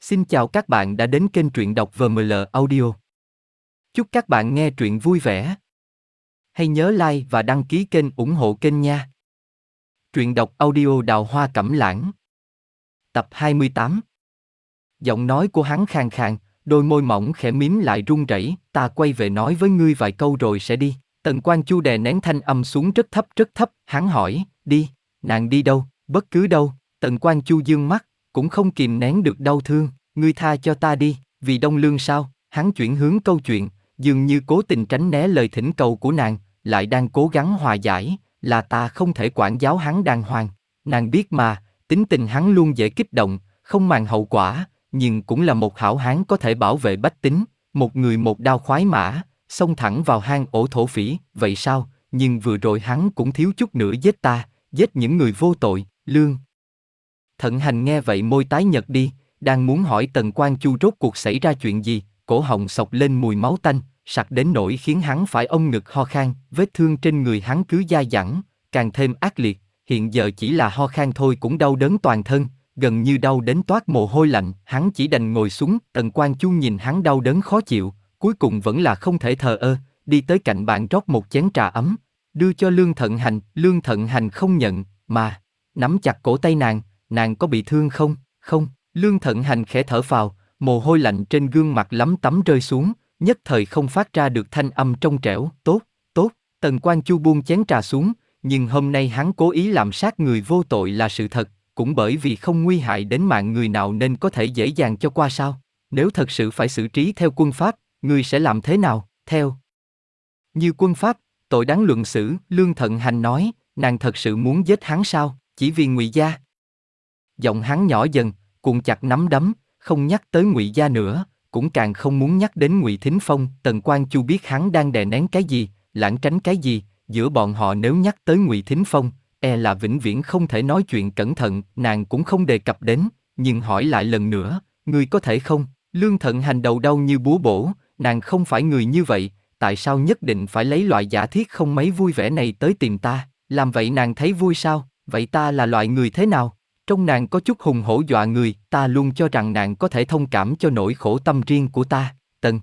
Xin chào các bạn đã đến kênh truyện đọc VML Audio. Chúc các bạn nghe truyện vui vẻ. Hãy nhớ like và đăng ký kênh ủng hộ kênh nha. Truyện đọc audio Đào Hoa Cẩm Lãng. Tập 28. Giọng nói của hắn khàn khàn, đôi môi mỏng khẽ mím lại run rẩy. Ta quay về nói với ngươi vài câu rồi sẽ đi. Tần Quan Chu đè nén thanh âm xuống rất thấp. Hắn hỏi, đi, nàng đi đâu, bất cứ đâu. Tần Quan Chu dương mắt, cũng không kìm nén được đau thương. Ngươi tha cho ta đi, vì Đông Lương sao? Hắn chuyển hướng câu chuyện, dường như cố tình tránh né lời thỉnh cầu của nàng, lại đang cố gắng hòa giải, là ta không thể quản giáo hắn đàng hoàng. Nàng biết mà, tính tình hắn luôn dễ kích động, không màng hậu quả, nhưng cũng là một hảo hán có thể bảo vệ bách tính, một người một đao khoái mã, xông thẳng vào hang ổ thổ phỉ. Vậy sao? Nhưng vừa rồi hắn cũng thiếu chút nữa giết ta, giết những người vô tội. Lương Thận Hành nghe vậy môi tái nhợt đi, đang muốn hỏi Tần Quan Chu rốt cuộc xảy ra chuyện gì, cổ họng xộc lên mùi máu tanh, sặc đến nỗi khiến hắn phải ôm ngực ho khan. Vết thương trên người hắn cứ dai dẳng, càng thêm ác liệt. Hiện giờ chỉ là ho khan thôi cũng đau đớn toàn thân, gần như đau đến toát mồ hôi lạnh. Hắn chỉ đành ngồi xuống. Tần Quan Chu nhìn hắn đau đớn khó chịu, cuối cùng vẫn là không thể thờ ơ, đi tới cạnh bạn rót một chén trà ấm, đưa cho Lương Thận Hành. Lương Thận Hành không nhận, mà nắm chặt cổ tay nàng có bị thương không? Không. Lương Thận Hành khẽ thở phào, mồ hôi lạnh trên gương mặt lấm tấm rơi xuống, nhất thời không phát ra được thanh âm trong trẻo. Tốt. Tần Quan Chu buông chén trà xuống, nhưng hôm nay hắn cố ý làm sát người vô tội là sự thật, cũng bởi vì không nguy hại đến mạng người nào nên có thể dễ dàng cho qua sao? Nếu thật sự phải xử trí theo quân pháp, ngươi sẽ làm thế nào? Theo như quân pháp, tội đáng luận xử. Lương Thận Hành nói, nàng thật sự muốn giết hắn sao? Chỉ vì Ngụy gia? Giọng hắn nhỏ dần, cuộn chặt nắm đấm, không nhắc tới Ngụy gia nữa, cũng càng không muốn nhắc đến Ngụy Thính Phong. Tần Quan Chu biết hắn đang đè nén cái gì, lảng tránh cái gì. Giữa bọn họ nếu nhắc tới Ngụy Thính Phong, là vĩnh viễn không thể nói chuyện cẩn thận. Nàng cũng không đề cập đến, nhưng hỏi lại lần nữa, ngươi có thể không? Lương Thận Hành đầu đau như búa bổ, nàng không phải người như vậy, tại sao nhất định phải lấy loại giả thiết không mấy vui vẻ này tới tìm ta? Làm vậy nàng thấy vui sao? Vậy ta là loại người thế nào? Trong nàng có chút hùng hổ dọa người. Ta luôn cho rằng nàng có thể thông cảm cho nỗi khổ tâm riêng của ta. Tần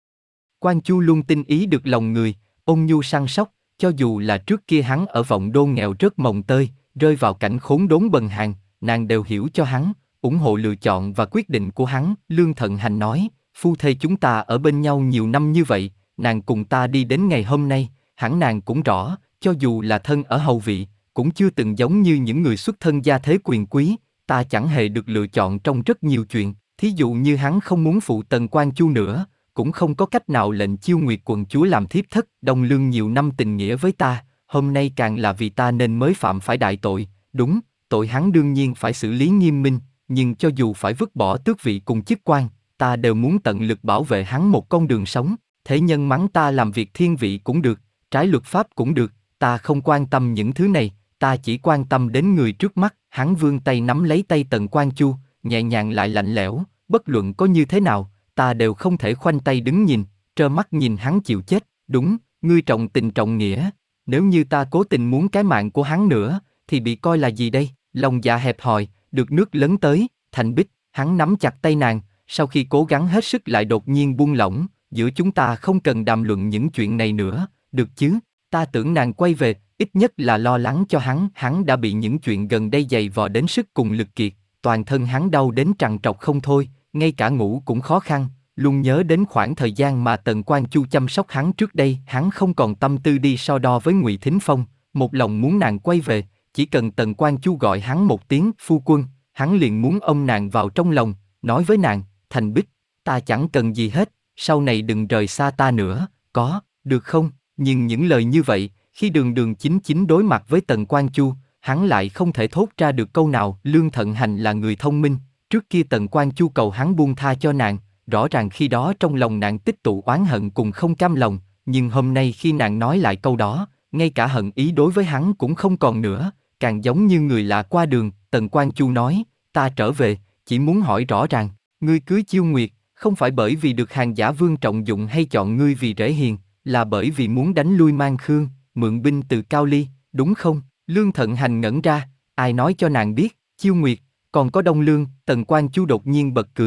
Quan Chu luôn tinh ý được lòng người, ôn nhu săn sóc, cho dù là trước kia hắn ở Vọng Đô nghèo rớt mồng tơi, rơi vào cảnh khốn đốn bần hàn, nàng đều hiểu cho hắn, ủng hộ lựa chọn và quyết định của hắn. Lương Thận Hành nói, phu thê chúng ta ở bên nhau nhiều năm như vậy, nàng cùng ta đi đến ngày hôm nay, hẳn nàng cũng rõ, cho dù là thân ở hầu vị, cũng chưa từng giống như những người xuất thân gia thế quyền quý. Ta chẳng hề được lựa chọn trong rất nhiều chuyện, thí dụ như hắn không muốn phụ Tần Quan Chu nữa, cũng không có cách nào lệnh Chiêu Nguyệt quận chúa làm thiếp thất. Đông Lương nhiều năm tình nghĩa với ta, hôm nay càng là vì ta nên mới phạm phải đại tội. Đúng, tội hắn đương nhiên phải xử lý nghiêm minh, nhưng cho dù phải vứt bỏ tước vị cùng chức quan, ta đều muốn tận lực bảo vệ hắn một con đường sống. Thế nhân mắng ta làm việc thiên vị cũng được, trái luật pháp cũng được, ta không quan tâm những thứ này, ta chỉ quan tâm đến người trước mắt. Hắn vươn tay nắm lấy tay Tần Quan Chu, nhẹ nhàng lại lạnh lẽo, bất luận có như thế nào, ta đều không thể khoanh tay đứng nhìn, trơ mắt nhìn hắn chịu chết. Đúng, ngươi trọng tình trọng nghĩa, nếu như ta cố tình muốn cái mạng của hắn nữa, thì bị coi là gì đây? Lòng dạ hẹp hòi, được nước lấn tới, thành bích. Hắn nắm chặt tay nàng, sau khi cố gắng hết sức lại đột nhiên buông lỏng. Giữa chúng ta không cần đàm luận những chuyện này nữa, được chứ? Ta tưởng nàng quay về, ít nhất là lo lắng cho hắn. Hắn đã bị những chuyện gần đây dày vò đến sức cùng lực kiệt, toàn thân hắn đau đến trằn trọc không thôi, ngay cả ngủ cũng khó khăn. Luôn nhớ đến khoảng thời gian mà Tần Quan Chu chăm sóc hắn trước đây, hắn không còn tâm tư đi so đo với Ngụy Thính Phong, một lòng muốn nàng quay về. Chỉ cần Tần Quan Chu gọi hắn một tiếng phu quân, hắn liền muốn ôm nàng vào trong lòng, nói với nàng, Thành Bích, ta chẳng cần gì hết, sau này đừng rời xa ta nữa, có, được không? Nhưng những lời như vậy, khi đường đường chính chính đối mặt với Tần Quan Chu, hắn lại không thể thốt ra được câu nào. Lương Thận Hành là người thông minh, trước kia Tần Quan Chu cầu hắn buông tha cho nàng, rõ ràng khi đó trong lòng nàng tích tụ oán hận cùng không cam lòng, nhưng hôm nay khi nàng nói lại câu đó, ngay cả hận ý đối với hắn cũng không còn nữa, càng giống như người lạ qua đường. Tần Quan Chu nói, ta trở về, chỉ muốn hỏi rõ ràng, ngươi cưới Chiêu Nguyệt, không phải bởi vì được Hàng Giả Vương trọng dụng hay chọn ngươi vì rễ hiền, là bởi vì muốn đánh lui Mang Khương, mượn binh từ Cao Ly, đúng không? Lương Thận Hành ngẩn ra, ai nói cho nàng biết? Chiêu Nguyệt, còn có Đông Lương. Tần Quan Chu đột nhiên bật cười,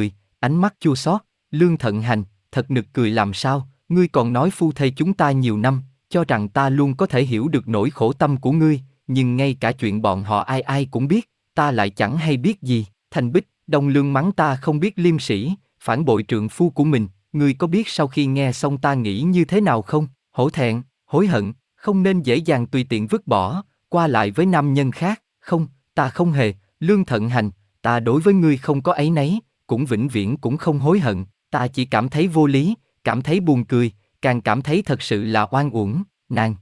ánh mắt chua xót. Lương Thận Hành, thật nực cười làm sao, ngươi còn nói phu thê chúng ta nhiều năm, cho rằng ta luôn có thể hiểu được nỗi khổ tâm của ngươi, nhưng ngay cả chuyện bọn họ ai ai cũng biết, ta lại chẳng hay biết gì. Thanh Bích, Đông Lương mắng ta không biết liêm sĩ, phản bội trượng phu của mình, ngươi có biết sau khi nghe xong ta nghĩ như thế nào không? Hổ thẹn, hối hận, không nên dễ dàng tùy tiện vứt bỏ, qua lại với nam nhân khác. Không, ta không hề. Lương Thận Hành, ta đối với ngươi không có áy náy, cũng vĩnh viễn cũng không hối hận, ta chỉ cảm thấy vô lý, cảm thấy buồn cười, càng cảm thấy thật sự là oan uổng. Nàng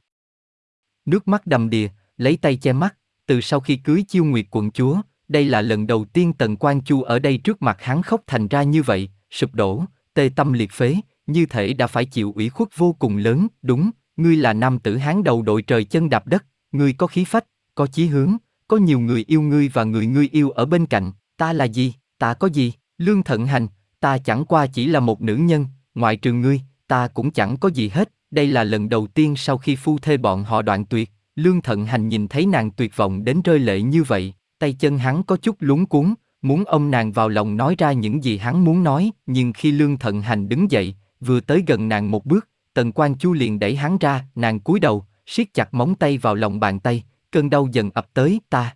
nước mắt đầm đìa, lấy tay che mắt. Từ sau khi cưới Chiêu Nguyệt quận chúa, đây là lần đầu tiên Tần Quan Chu ở đây trước mặt hắn khóc thành ra như vậy, sụp đổ, tê tâm liệt phế, như thể đã phải chịu ủy khuất vô cùng lớn. Đúng, ngươi là nam tử Hán đầu đội trời chân đạp đất, ngươi có khí phách, có chí hướng, có nhiều người yêu ngươi và người ngươi yêu ở bên cạnh. Ta là gì, ta có gì? Lương Thận Hành, ta chẳng qua chỉ là một nữ nhân, ngoại trừ ngươi, ta cũng chẳng có gì hết. Đây là lần đầu tiên sau khi phu thê bọn họ đoạn tuyệt, Lương Thận Hành nhìn thấy nàng tuyệt vọng đến rơi lệ như vậy, tay chân hắn có chút luống cuống, muốn ôm nàng vào lòng nói ra những gì hắn muốn nói, nhưng khi Lương Thận Hành đứng dậy, vừa tới gần nàng một bước, Tần Quan Chu liền đẩy hắn ra, nàng cúi đầu, siết chặt móng tay vào lòng bàn tay, cơn đau dần ập tới. Ta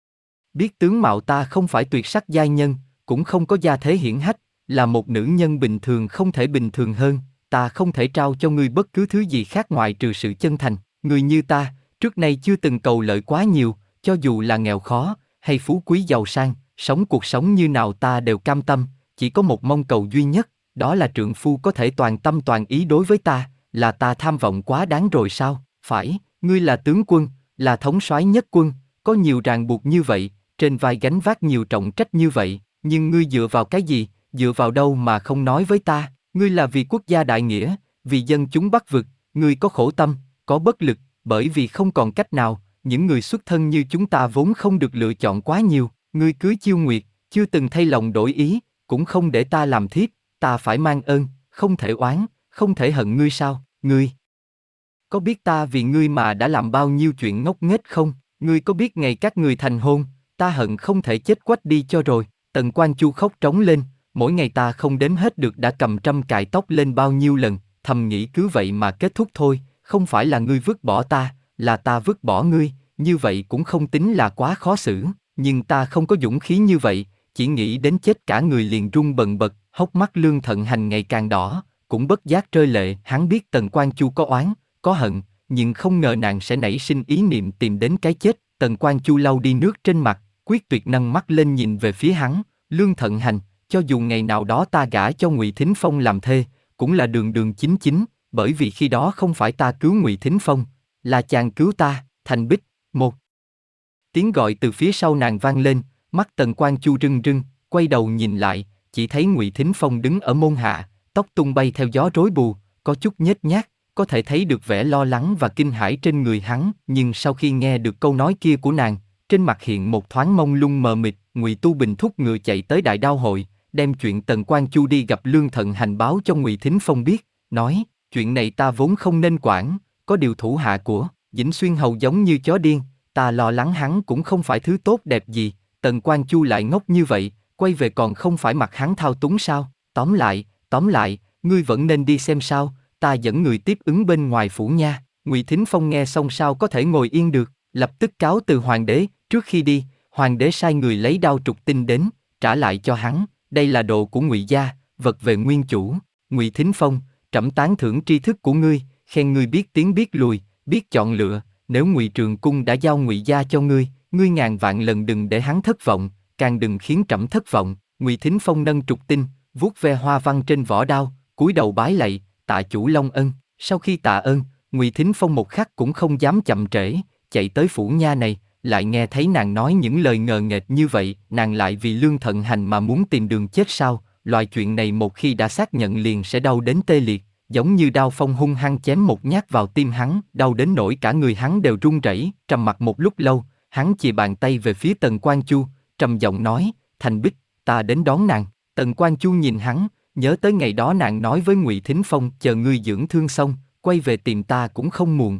biết tướng mạo ta không phải tuyệt sắc giai nhân, cũng không có gia thế hiển hách, là một nữ nhân bình thường không thể bình thường hơn, ta không thể trao cho ngươi bất cứ thứ gì khác ngoại trừ sự chân thành. Người như ta, trước nay chưa từng cầu lợi quá nhiều, cho dù là nghèo khó, hay phú quý giàu sang, sống cuộc sống như nào ta đều cam tâm, chỉ có một mong cầu duy nhất, đó là trượng phu có thể toàn tâm toàn ý đối với ta. Là ta tham vọng quá đáng rồi sao? Phải, ngươi là tướng quân, là thống soái nhất quân, có nhiều ràng buộc như vậy, trên vai gánh vác nhiều trọng trách như vậy, nhưng ngươi dựa vào cái gì, dựa vào đâu mà không nói với ta? Ngươi là vì quốc gia đại nghĩa, vì dân chúng Bắc vực, ngươi có khổ tâm, có bất lực, bởi vì không còn cách nào, những người xuất thân như chúng ta vốn không được lựa chọn quá nhiều. Ngươi cưới Chiêu Nguyệt, chưa từng thay lòng đổi ý, cũng không để ta làm thiếp, ta phải mang ơn, không thể oán, không thể hận ngươi sao? Ngươi có biết ta vì ngươi mà đã làm bao nhiêu chuyện ngốc nghếch không? Ngươi có biết ngày các người thành hôn, ta hận không thể chết quách đi cho rồi. Tần Quan Chu khóc trống lên, mỗi ngày ta không đếm hết được đã cầm trăm cài tóc lên bao nhiêu lần, thầm nghĩ cứ vậy mà kết thúc thôi, không phải là ngươi vứt bỏ ta, là ta vứt bỏ ngươi, như vậy cũng không tính là quá khó xử, nhưng ta không có dũng khí như vậy, chỉ nghĩ đến chết cả người liền run bần bật, hốc mắt Lương Thận Hành ngày càng đỏ, cũng bất giác rơi lệ. Hắn biết Tần Quan Chu có oán, có hận, nhưng không ngờ nàng sẽ nảy sinh ý niệm tìm đến cái chết. Tần Quan Chu lau đi nước trên mặt, quyết tuyệt nâng mắt lên nhìn về phía hắn. Lương Thận Hành, cho dù ngày nào đó ta gả cho Ngụy Thính Phong làm thê, cũng là đường đường chính chính, bởi vì khi đó không phải ta cứu Ngụy Thính Phong, là chàng cứu ta. Thanh Bích, một tiếng gọi từ phía sau nàng vang lên, mắt Tần Quan Chu rưng rưng, quay đầu nhìn lại, chỉ thấy Ngụy Thính Phong đứng ở môn hạ, tóc tung bay theo gió rối bù, có chút nhếch nhác, có thể thấy được vẻ lo lắng và kinh hãi trên người hắn. Nhưng sau khi nghe được câu nói kia của nàng, trên mặt hiện một thoáng mông lung mờ mịt. Ngụy Tu Bình thúc ngựa chạy tới Đại Đao hội, đem chuyện Tần Quan Chu đi gặp Lương Thận Hành báo cho Ngụy Thính Phong biết, nói: chuyện này ta vốn không nên quản, có điều thủ hạ của Dĩnh Xuyên hầu giống như chó điên, ta lo lắng hắn cũng không phải thứ tốt đẹp gì. Tần Quan Chu lại ngốc như vậy, quay về còn không phải mặc hắn thao túng sao? Tóm lại, ngươi vẫn nên đi xem sao, ta dẫn người tiếp ứng bên ngoài phủ nha. Ngụy Thính Phong nghe xong sao có thể ngồi yên được, lập tức cáo từ hoàng đế. Trước khi đi, hoàng đế sai người lấy đao trục tinh đến, trả lại cho hắn. Đây là đồ của Ngụy gia, vật về nguyên chủ. Ngụy Thính Phong, trẫm tán thưởng tri thức của ngươi, khen ngươi biết tiến biết lùi, biết chọn lựa. Nếu Ngụy Trường Cung đã giao Ngụy gia cho ngươi, ngươi ngàn vạn lần đừng để hắn thất vọng, càng đừng khiến trẫm thất vọng. Ngụy Thính Phong nâng trục tinh, vuốt ve hoa văn trên vỏ đao, cúi đầu bái lạy, tạ chủ Long ân. Sau khi tạ ơn, Ngụy Thính Phong một khắc cũng không dám chậm trễ, chạy tới phủ nha này, lại nghe thấy nàng nói những lời ngờ nghệch như vậy. Nàng lại vì Lương Thận Hành mà muốn tìm đường chết sao? Loại chuyện này một khi đã xác nhận liền sẽ đau đến tê liệt, giống như đao phong hung hăng chém một nhát vào tim hắn, đau đến nỗi cả người hắn đều run rẩy. Trầm mặc một lúc lâu, hắn chìa bàn tay về phía Tần Quan Chu, trầm giọng nói: Thành Bích, ta đến đón nàng. Tần Quan Chu nhìn hắn, nhớ tới ngày đó nàng nói với Ngụy Thính Phong chờ ngươi dưỡng thương xong, quay về tìm ta cũng không muộn.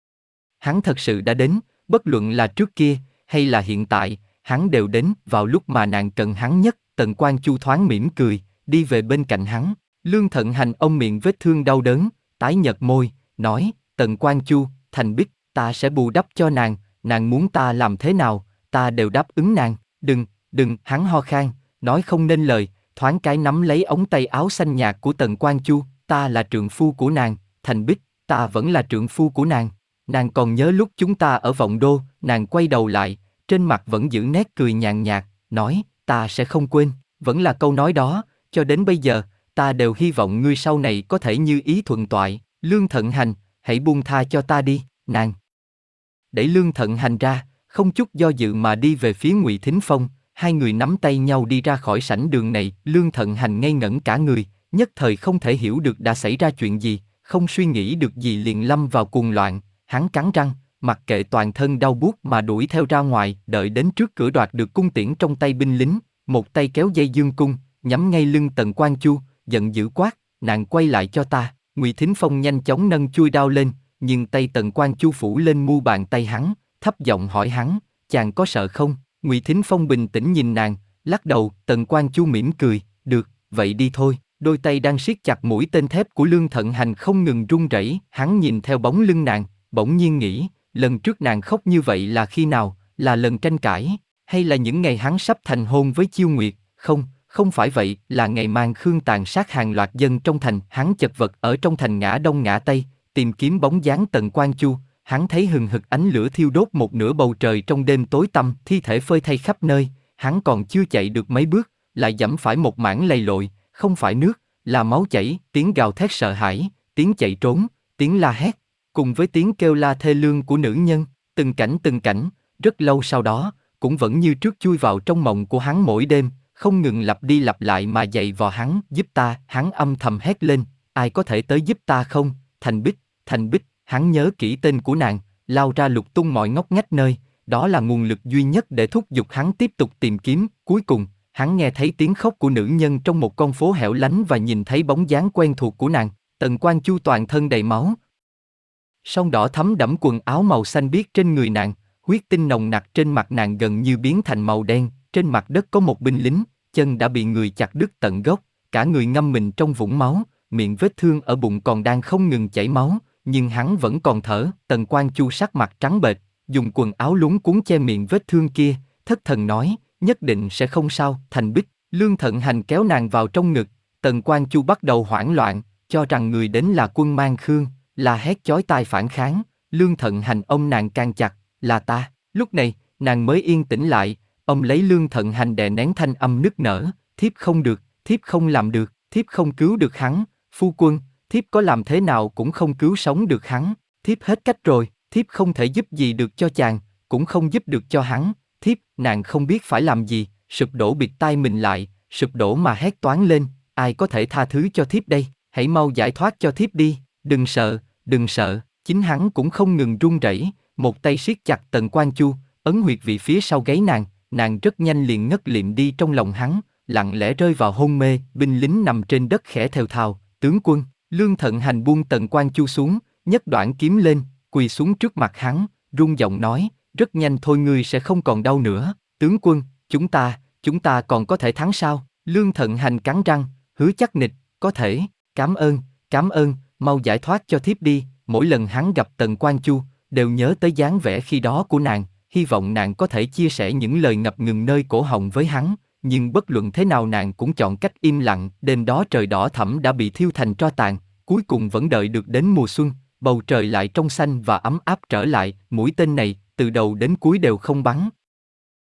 Hắn thật sự đã đến, bất luận là trước kia hay là hiện tại, hắn đều đến vào lúc mà nàng cần hắn nhất. Tần Quan Chu thoáng mỉm cười, đi về bên cạnh hắn. Lương Thận Hành ông miệng vết thương đau đớn, tái nhợt môi, nói, Tần Quan Chu, Thành Bích, ta sẽ bù đắp cho nàng muốn ta làm thế nào, ta đều đáp ứng nàng, đừng, hắn ho khan, nói không nên lời, thoáng cái nắm lấy ống tay áo xanh nhạt của Tần Quan Chu, ta là trượng phu của nàng, Thành Bích, ta vẫn là trượng phu của nàng còn nhớ lúc chúng ta ở Vọng Đô, nàng quay đầu lại, trên mặt vẫn giữ nét cười nhàn nhạt, nói, ta sẽ không quên, vẫn là câu nói đó, cho đến bây giờ, ta đều hy vọng ngươi sau này có thể như ý thuận toại, Lương Thận Hành, hãy buông tha cho ta đi, nàng. Đẩy Lương Thận Hành ra, không chút do dự mà đi về phía Ngụy Thính Phong, hai người nắm tay nhau đi ra khỏi sảnh đường này, Lương Thận Hành ngây ngẩn cả người, nhất thời không thể hiểu được đã xảy ra chuyện gì, không suy nghĩ được gì liền lâm vào cuồng loạn, hắn cắn răng, mặc kệ toàn thân đau buốt mà đuổi theo ra ngoài, đợi đến trước cửa đoạt được cung tiễn trong tay binh lính, một tay kéo dây dương cung, nhắm ngay lưng Tần Quan Chu, giận dữ quát, nàng quay lại cho ta. Ngụy Thính Phong nhanh chóng nâng chuôi đao lên, nhưng tay Tần Quan Chu phủ lên mu bàn tay hắn, thấp giọng hỏi hắn, chàng có sợ không? Ngụy Thính Phong bình tĩnh nhìn nàng, lắc đầu. Tần Quan Chu mỉm cười, được, vậy đi thôi. Đôi tay đang siết chặt mũi tên thép của Lương Thận Hành không ngừng run rẩy. Hắn nhìn theo bóng lưng nàng, bỗng nhiên nghĩ, lần trước nàng khóc như vậy là khi nào? Là lần tranh cãi, hay là những ngày hắn sắp thành hôn với Chiêu Nguyệt? Không phải vậy, là ngày Màn Khương tàn sát hàng loạt dân trong thành. Hắn chật vật ở trong thành ngã đông ngã tây, tìm kiếm bóng dáng Tần Quan Chu. Hắn thấy hừng hực ánh lửa thiêu đốt một nửa bầu trời trong đêm tối tăm, thi thể phơi thây khắp nơi. Hắn còn chưa chạy được mấy bước, lại giẫm phải một mảng lầy lội, không phải nước, là máu chảy. Tiếng gào thét sợ hãi, tiếng chạy trốn, tiếng la hét, cùng với tiếng kêu la thê lương của nữ nhân. Từng cảnh, rất lâu sau đó, cũng vẫn như trước chui vào trong mộng của hắn mỗi đêm, không ngừng lặp đi lặp lại mà dạy vò hắn, giúp ta. Hắn âm thầm hét lên, ai có thể tới giúp ta không? Thành Bích, hắn nhớ kỹ tên của nàng, lao ra lục tung mọi ngóc ngách nơi, đó là nguồn lực duy nhất để thúc giục hắn tiếp tục tìm kiếm. Cuối cùng, hắn nghe thấy tiếng khóc của nữ nhân trong một con phố hẻo lánh và nhìn thấy bóng dáng quen thuộc của nàng, Tần Quan Chu toàn thân đầy máu. Song đỏ thấm đẫm quần áo màu xanh biếc trên người nàng, huyết tinh nồng nặc trên mặt nàng gần như biến thành màu đen. Trên mặt đất có một binh lính, chân đã bị người chặt đứt tận gốc, cả người ngâm mình trong vũng máu, miệng vết thương ở bụng còn đang không ngừng chảy máu, nhưng hắn vẫn còn thở. Tần Quan Chu sắc mặt trắng bệch, dùng quần áo luống cuống che miệng vết thương kia, thất thần nói, nhất định sẽ không sao. Thành Bích, Lương Thận Hành kéo nàng vào trong ngực, Tần Quan Chu bắt đầu hoảng loạn, cho rằng người đến là quân Màn Khương, la hét chói tai phản kháng. Lương Thận Hành ôm nàng càng chặt, là ta. Lúc này, nàng mới yên tĩnh lại. Ông lấy Lương Thận Hành đè nén thanh âm nức nở, thiếp không được, thiếp không làm được, thiếp không cứu được hắn, phu quân, thiếp có làm thế nào cũng không cứu sống được hắn, thiếp hết cách rồi, thiếp không thể giúp gì được cho chàng, cũng không giúp được cho hắn, thiếp. Nàng không biết phải làm gì, sụp đổ bịt tai mình lại, sụp đổ mà hét toáng lên, ai có thể tha thứ cho thiếp đây, hãy mau giải thoát cho thiếp đi, đừng sợ. Chính hắn cũng không ngừng run rẩy, một tay siết chặt Tần Quan Chu, ấn huyệt vị phía sau gáy nàng rất nhanh liền ngất liệm đi trong lòng hắn, lặng lẽ rơi vào hôn mê. Binh lính nằm trên đất khẽ thều thào, tướng quân. Lương Thận Hành buông Tần Quan Chu xuống, nhấc đoạn kiếm lên, quỳ xuống trước mặt hắn, run giọng nói, rất nhanh thôi ngươi sẽ không còn đau nữa, tướng quân, chúng ta còn có thể thắng sao? Lương Thận Hành cắn răng, hứa chắc nịch, có thể, cảm ơn, mau giải thoát cho thiếp đi. Mỗi lần hắn gặp Tần Quan Chu, đều nhớ tới dáng vẻ khi đó của nàng, hy vọng nàng có thể chia sẻ những lời ngập ngừng nơi cổ họng với hắn, nhưng bất luận thế nào nàng cũng chọn cách im lặng. Đêm đó trời đỏ thẫm đã bị thiêu thành tro tàn, cuối cùng vẫn đợi được đến mùa xuân, bầu trời lại trong xanh và ấm áp trở lại. Mũi tên này, từ đầu đến cuối đều không bắn,